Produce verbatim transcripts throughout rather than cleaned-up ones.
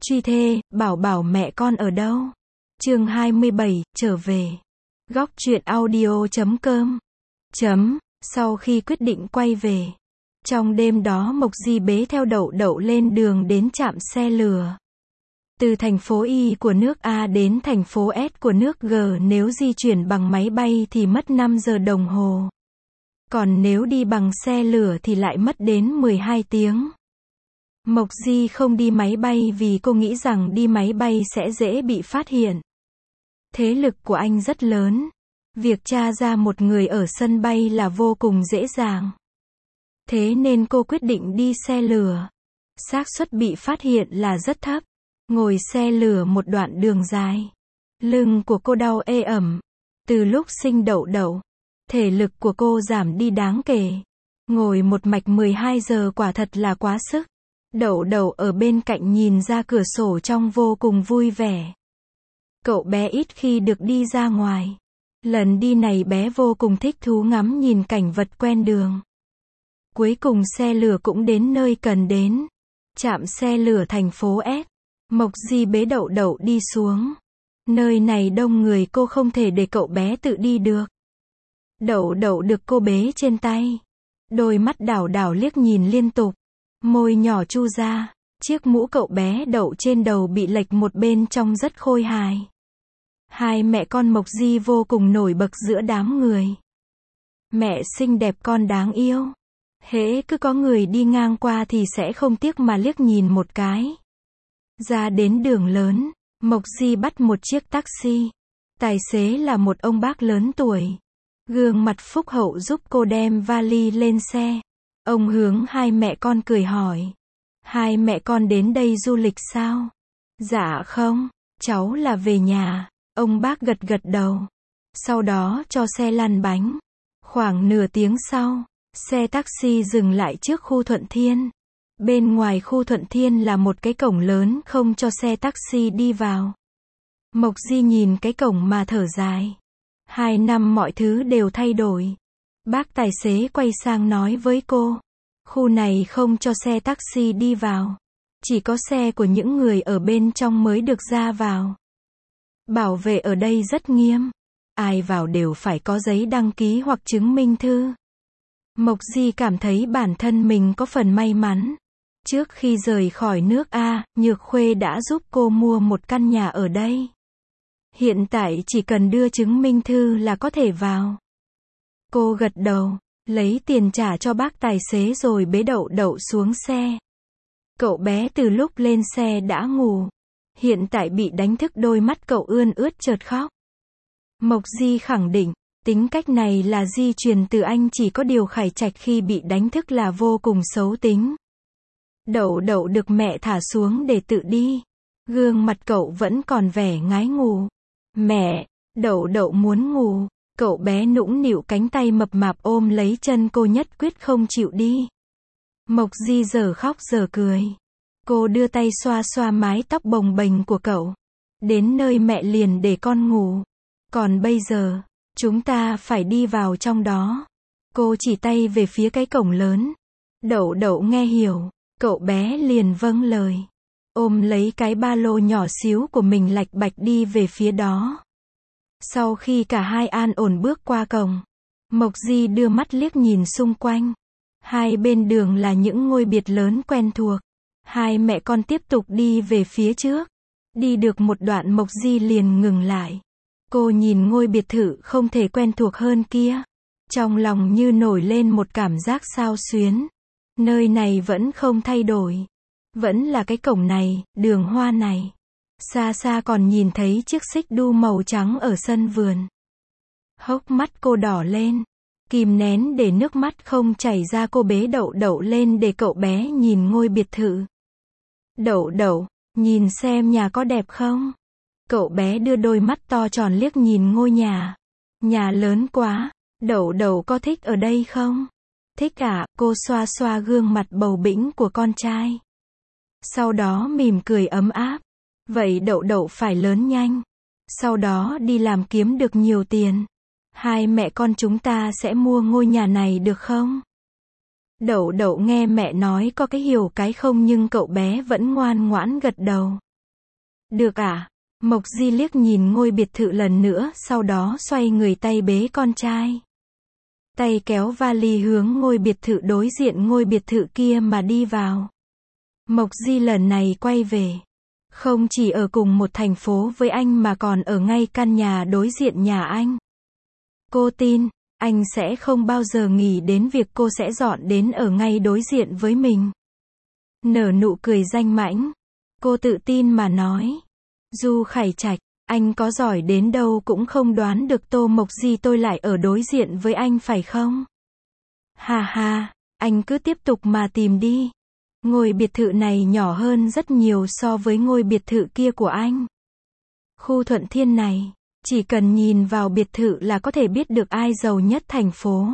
Truy thê, bảo bảo mẹ con ở đâu? Chương hai mươi bảy, trở về. Góc truyện audio chấm com. Chấm, sau khi quyết định quay về. Trong đêm đó Mộc Di bế theo Đậu Đậu lên đường đến trạm xe lửa. Từ thành phố Y của nước A đến thành phố S của nước G nếu di chuyển bằng máy bay thì mất năm giờ đồng hồ. Còn nếu đi bằng xe lửa thì lại mất đến mười hai tiếng. Mộc Di không đi máy bay vì cô nghĩ rằng đi máy bay sẽ dễ bị phát hiện. Thế lực của anh rất lớn. Việc tra ra một người ở sân bay là vô cùng dễ dàng. Thế nên cô quyết định đi xe lửa. Xác suất bị phát hiện là rất thấp. Ngồi xe lửa một đoạn đường dài. Lưng của cô đau ê ẩm. Từ lúc sinh Đậu Đậu, thể lực của cô giảm đi đáng kể. Ngồi một mạch mười hai giờ quả thật là quá sức. Đậu Đậu ở bên cạnh nhìn ra cửa sổ trong vô cùng vui vẻ. Cậu bé ít khi được đi ra ngoài. Lần đi này bé vô cùng thích thú ngắm nhìn cảnh vật quen đường. Cuối cùng xe lửa cũng đến nơi cần đến. Trạm xe lửa thành phố S. Mộc Di bế Đậu Đậu đi xuống. Nơi này đông người cô không thể để cậu bé tự đi được. Đậu Đậu được cô bế trên tay. Đôi mắt đảo đảo liếc nhìn liên tục. Môi nhỏ chu ra. Chiếc mũ cậu bé đậu trên đầu bị lệch một bên trông rất khôi hài. Hai mẹ con Mộc Di vô cùng nổi bật giữa đám người. Mẹ xinh đẹp con đáng yêu. Hễ cứ có người đi ngang qua thì sẽ không tiếc mà liếc nhìn một cái. Ra đến đường lớn, Mộc Di bắt một chiếc taxi. Tài xế là một ông bác lớn tuổi. Gương mặt phúc hậu giúp cô đem vali lên xe. Ông hướng hai mẹ con cười hỏi. Hai mẹ con đến đây du lịch sao? Dạ không, cháu là về nhà. Ông bác gật gật đầu. Sau đó cho xe lăn bánh. Khoảng nửa tiếng sau, xe taxi dừng lại trước khu Thuận Thiên. Bên ngoài khu Thuận Thiên là một cái cổng lớn không cho xe taxi đi vào. Mộc Di nhìn cái cổng mà thở dài. Hai năm mọi thứ đều thay đổi. Bác tài xế quay sang nói với cô. Khu này không cho xe taxi đi vào. Chỉ có xe của những người ở bên trong mới được ra vào. Bảo vệ ở đây rất nghiêm. Ai vào đều phải có giấy đăng ký hoặc chứng minh thư. Mộc Di cảm thấy bản thân mình có phần may mắn. Trước khi rời khỏi nước A, Nhược Khuê đã giúp cô mua một căn nhà ở đây. Hiện tại chỉ cần đưa chứng minh thư là có thể vào. Cô gật đầu, lấy tiền trả cho bác tài xế rồi bế Đậu Đậu xuống xe. Cậu bé từ lúc lên xe đã ngủ. Hiện tại bị đánh thức đôi mắt cậu ươn ướt chợt khóc. Mộc Di khẳng định, tính cách này là di truyền từ anh, chỉ có điều Khải Trạch khi bị đánh thức là vô cùng xấu tính. Đậu Đậu được mẹ thả xuống để tự đi. Gương mặt cậu vẫn còn vẻ ngái ngủ. Mẹ, Đậu Đậu muốn ngủ. Cậu bé nũng nịu cánh tay mập mạp ôm lấy chân cô nhất quyết không chịu đi. Mộc Di giờ khóc giờ cười. Cô đưa tay xoa xoa mái tóc bồng bềnh của cậu. Đến nơi mẹ liền để con ngủ. Còn bây giờ, chúng ta phải đi vào trong đó. Cô chỉ tay về phía cái cổng lớn. Đậu Đậu nghe hiểu. Cậu bé liền vâng lời. Ôm lấy cái ba lô nhỏ xíu của mình lạch bạch đi về phía đó. Sau khi cả hai an ổn bước qua cổng, Mộc Di đưa mắt liếc nhìn xung quanh. Hai bên đường là những ngôi biệt lớn quen thuộc. Hai mẹ con tiếp tục đi về phía trước. Đi được một đoạn Mộc Di liền ngừng lại. Cô nhìn ngôi biệt thự không thể quen thuộc hơn kia. Trong lòng như nổi lên một cảm giác xao xuyến. Nơi này vẫn không thay đổi. Vẫn là cái cổng này, đường hoa này. Xa xa còn nhìn thấy chiếc xích đu màu trắng ở sân vườn. Hốc mắt cô đỏ lên. Kìm nén để nước mắt không chảy ra, cô bế Đậu Đậu lên để cậu bé nhìn ngôi biệt thự. Đậu Đậu, nhìn xem nhà có đẹp không? Cậu bé đưa đôi mắt to tròn liếc nhìn ngôi nhà. Nhà lớn quá. Đậu Đậu có thích ở đây không? Thích ạ, cô xoa xoa gương mặt bầu bĩnh của con trai. Sau đó mỉm cười ấm áp. Vậy Đậu Đậu phải lớn nhanh. Sau đó đi làm kiếm được nhiều tiền. Hai mẹ con chúng ta sẽ mua ngôi nhà này được không? Đậu Đậu nghe mẹ nói có cái hiểu cái không nhưng cậu bé vẫn ngoan ngoãn gật đầu. Được à? Mộc Di liếc nhìn ngôi biệt thự lần nữa, sau đó xoay người tay bế con trai. Tay kéo vali hướng ngôi biệt thự đối diện ngôi biệt thự kia mà đi vào. Mộc Di lần này quay về. Không chỉ ở cùng một thành phố với anh mà còn ở ngay căn nhà đối diện nhà anh. Cô tin, anh sẽ không bao giờ nghĩ đến việc cô sẽ dọn đến ở ngay đối diện với mình. Nở nụ cười danh mãnh. Cô tự tin mà nói. Du Khải Trạch, anh có giỏi đến đâu cũng không đoán được Tô Mộc Di tôi lại ở đối diện với anh phải không? Ha ha, anh cứ tiếp tục mà tìm đi. Ngôi biệt thự này nhỏ hơn rất nhiều so với ngôi biệt thự kia của anh. Khu Thuận Thiên này, chỉ cần nhìn vào biệt thự là có thể biết được ai giàu nhất thành phố.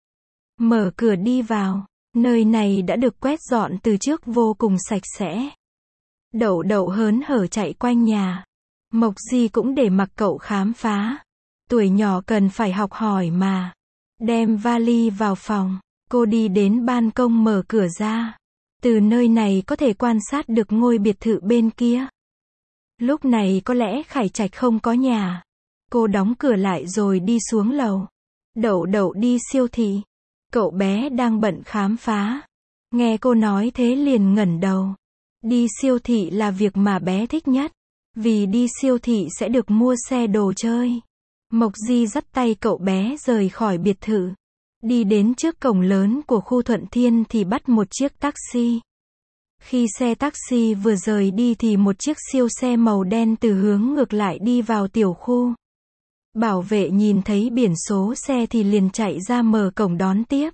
Mở cửa đi vào, nơi này đã được quét dọn từ trước vô cùng sạch sẽ. Đậu đậu hớn hở chạy quanh nhà. Mộc Di cũng để mặc cậu khám phá. Tuổi nhỏ cần phải học hỏi mà. Đem vali vào phòng, cô đi đến ban công mở cửa ra. Từ nơi này có thể quan sát được ngôi biệt thự bên kia. Lúc này có lẽ Khải Trạch không có nhà. Cô đóng cửa lại rồi đi xuống lầu. Đậu đậu đi siêu thị. Cậu bé đang bận khám phá. Nghe cô nói thế liền ngẩng đầu. Đi siêu thị là việc mà bé thích nhất. Vì đi siêu thị sẽ được mua xe đồ chơi. Mộc Di dắt tay cậu bé rời khỏi biệt thự. Đi đến trước cổng lớn của khu Thuận Thiên thì bắt một chiếc taxi. Khi xe taxi vừa rời đi thì một chiếc siêu xe màu đen từ hướng ngược lại đi vào tiểu khu. Bảo vệ nhìn thấy biển số xe thì liền chạy ra mở cổng đón tiếp.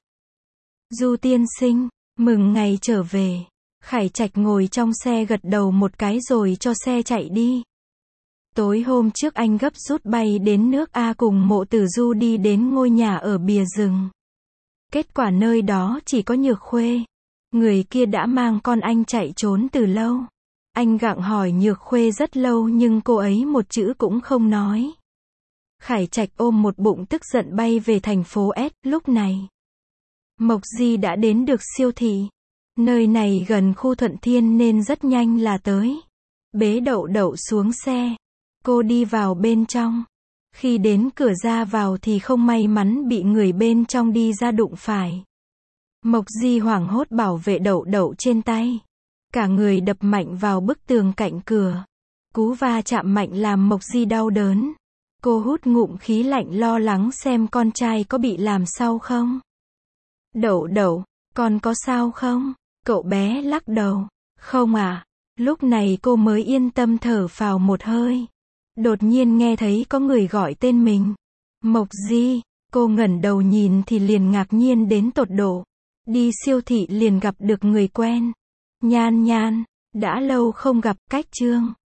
Du tiên sinh, mừng ngày trở về. Khải Trạch ngồi trong xe gật đầu một cái rồi cho xe chạy đi. Tối hôm trước anh gấp rút bay đến nước A cùng Mộ Tử Du đi đến ngôi nhà ở bìa rừng. Kết quả nơi đó chỉ có Nhược Khuê. Người kia đã mang con anh chạy trốn từ lâu. Anh gặng hỏi Nhược Khuê rất lâu nhưng cô ấy một chữ cũng không nói. Khải Trạch ôm một bụng tức giận bay về thành phố S. Lúc này, Mộc Di đã đến được siêu thị. Nơi này gần khu Thuận Thiên nên rất nhanh là tới. Bế đậu đậu xuống xe. Cô đi vào bên trong. Khi đến cửa ra vào thì không may mắn bị người bên trong đi ra đụng phải. Mộc Di hoảng hốt bảo vệ đậu đậu trên tay. Cả người đập mạnh vào bức tường cạnh cửa. Cú va chạm mạnh làm Mộc Di đau đớn. Cô hút ngụm khí lạnh lo lắng xem con trai có bị làm sao không. Đậu đậu, con có sao không? Cậu bé lắc đầu. Không à. Lúc này cô mới yên tâm thở phào một hơi. Đột nhiên nghe thấy có người gọi tên mình. Mộc Di. Cô ngẩng đầu nhìn thì liền ngạc nhiên đến tột độ. Đi siêu thị liền gặp được người quen. Nhan Nhan. Đã lâu không gặp, cách Trương.